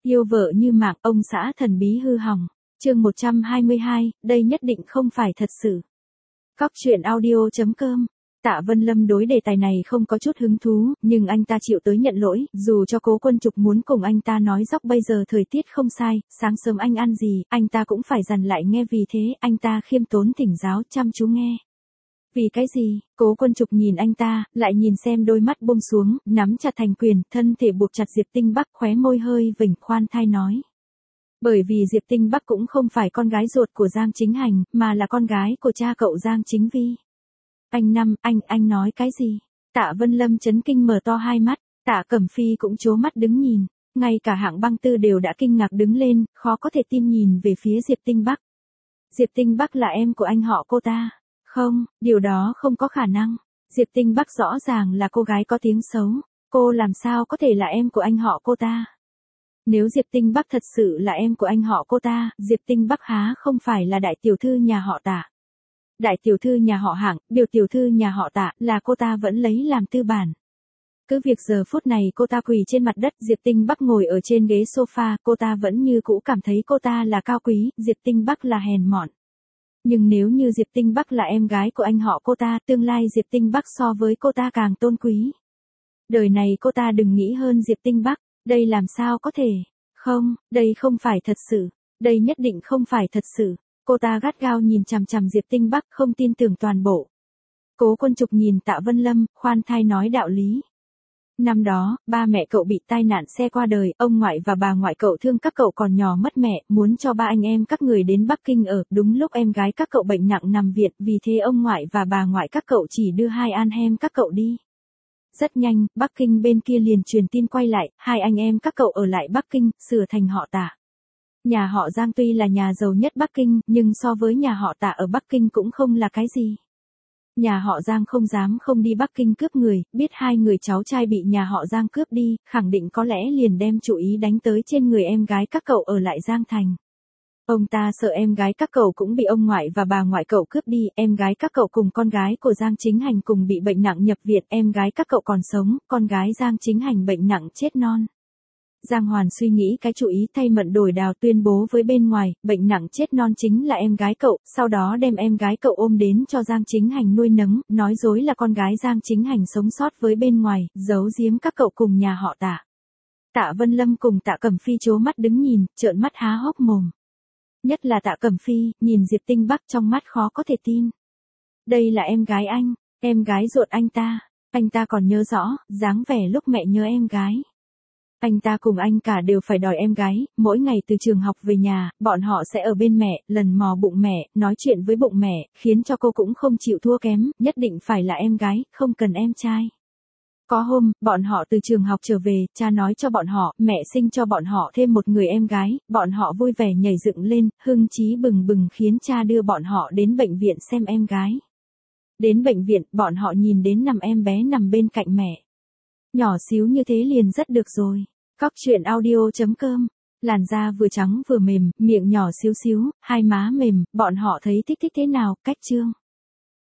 Yêu vợ như mạng, ông xã thần bí hư hỏng. Chương 122, đây nhất định không phải thật sự. Cóc truyện audio.com. Tạ Vân Lâm đối đề tài này không có chút hứng thú, nhưng anh ta chịu tới nhận lỗi, dù cho Cố Quân Trục muốn cùng anh ta nói dóc bây giờ thời tiết không sai, sáng sớm anh ăn gì, anh ta cũng phải dằn lại nghe, vì thế anh ta khiêm tốn thỉnh giáo chăm chú nghe. Vì cái gì? Cố Quân Trục nhìn anh ta, lại nhìn xem đôi mắt buông xuống, nắm chặt thành quyền, thân thể buộc chặt Diệp Tinh Bắc, khóe môi hơi vểnh, khoan thai nói. Bởi vì Diệp Tinh Bắc cũng không phải con gái ruột của Giang Chính Hành, mà là con gái của cha cậu Giang Chính Vi. Anh nói cái gì? Tạ Vân Lâm chấn kinh mở to hai mắt, Tạ Cẩm Phi cũng trố mắt đứng nhìn, ngay cả Hạng Băng Tư đều đã kinh ngạc đứng lên, khó có thể tin nhìn về phía Diệp Tinh Bắc. Diệp Tinh Bắc là em của anh họ cô ta. Không, điều đó không có khả năng. Diệp Tinh Bắc rõ ràng là cô gái có tiếng xấu, cô làm sao có thể là em của anh họ cô ta? Nếu Diệp Tinh Bắc thật sự là em của anh họ cô ta, Diệp Tinh Bắc há không phải là đại tiểu thư nhà họ Tạ. Đại tiểu thư nhà họ Hạng, biểu tiểu thư nhà họ Tạ là cô ta vẫn lấy làm tư bản. Cứ việc giờ phút này cô ta quỳ trên mặt đất, Diệp Tinh Bắc ngồi ở trên ghế sofa, cô ta vẫn như cũ cảm thấy cô ta là cao quý, Diệp Tinh Bắc là hèn mọn. Nhưng nếu như Diệp Tinh Bắc là em gái của anh họ cô ta, tương lai Diệp Tinh Bắc so với cô ta càng tôn quý. Đời này cô ta đừng nghĩ hơn Diệp Tinh Bắc, đây làm sao có thể? Không, đây không phải thật sự, đây nhất định không phải thật sự. Cô ta gắt gao nhìn chằm chằm Diệp Tinh Bắc, không tin tưởng toàn bộ. Cố Quân Trục nhìn Tạ Vân Lâm, khoan thai nói đạo lý. Năm đó, ba mẹ cậu bị tai nạn xe qua đời, ông ngoại và bà ngoại cậu thương các cậu còn nhỏ mất mẹ, muốn cho ba anh em các người đến Bắc Kinh ở, đúng lúc em gái các cậu bệnh nặng nằm viện, vì thế ông ngoại và bà ngoại các cậu chỉ đưa hai anh em các cậu đi. Rất nhanh, Bắc Kinh bên kia liền truyền tin quay lại, hai anh em các cậu ở lại Bắc Kinh, sửa thành họ Tạ. Nhà họ Giang tuy là nhà giàu nhất Bắc Kinh, nhưng so với nhà họ Tạ ở Bắc Kinh cũng không là cái gì. Nhà họ Giang không dám không đi Bắc Kinh cướp người, biết hai người cháu trai bị nhà họ Giang cướp đi, khẳng định có lẽ liền đem chủ ý đánh tới trên người em gái các cậu ở lại Giang Thành. Ông ta sợ em gái các cậu cũng bị ông ngoại và bà ngoại cậu cướp đi, em gái các cậu cùng con gái của Giang Chính Hành cùng bị bệnh nặng nhập viện, em gái các cậu còn sống, con gái Giang Chính Hành bệnh nặng chết non. Giang Hoàn suy nghĩ cái chủ ý thay mận đổi đào, tuyên bố với bên ngoài, bệnh nặng chết non chính là em gái cậu, sau đó đem em gái cậu ôm đến cho Giang Chính Hành nuôi nấng, nói dối là con gái Giang Chính Hành sống sót với bên ngoài, giấu giếm các cậu cùng nhà họ Tạ. Tạ Vân Lâm cùng Tạ Cẩm Phi trố mắt đứng nhìn, trợn mắt há hốc mồm. Nhất là Tạ Cẩm Phi, nhìn Diệp Tinh Bắc trong mắt khó có thể tin. Đây là em gái anh, em gái ruột anh ta còn nhớ rõ, dáng vẻ lúc mẹ nhớ em gái. Anh ta cùng anh cả đều phải đòi em gái, mỗi ngày từ trường học về nhà, bọn họ sẽ ở bên mẹ, lần mò bụng mẹ, nói chuyện với bụng mẹ, khiến cho cô cũng không chịu thua kém, nhất định phải là em gái, không cần em trai. Có hôm, bọn họ từ trường học trở về, cha nói cho bọn họ, mẹ sinh cho bọn họ thêm một người em gái, bọn họ vui vẻ nhảy dựng lên, hưng chí bừng bừng khiến cha đưa bọn họ đến bệnh viện xem em gái. Đến bệnh viện, bọn họ nhìn đến em bé nằm bên cạnh mẹ. Nhỏ xíu như thế liền rất được rồi. Cóc truyện audio.com. Làn da vừa trắng vừa mềm, miệng nhỏ xíu xíu, hai má mềm, bọn họ thấy thích thế nào, cách chương.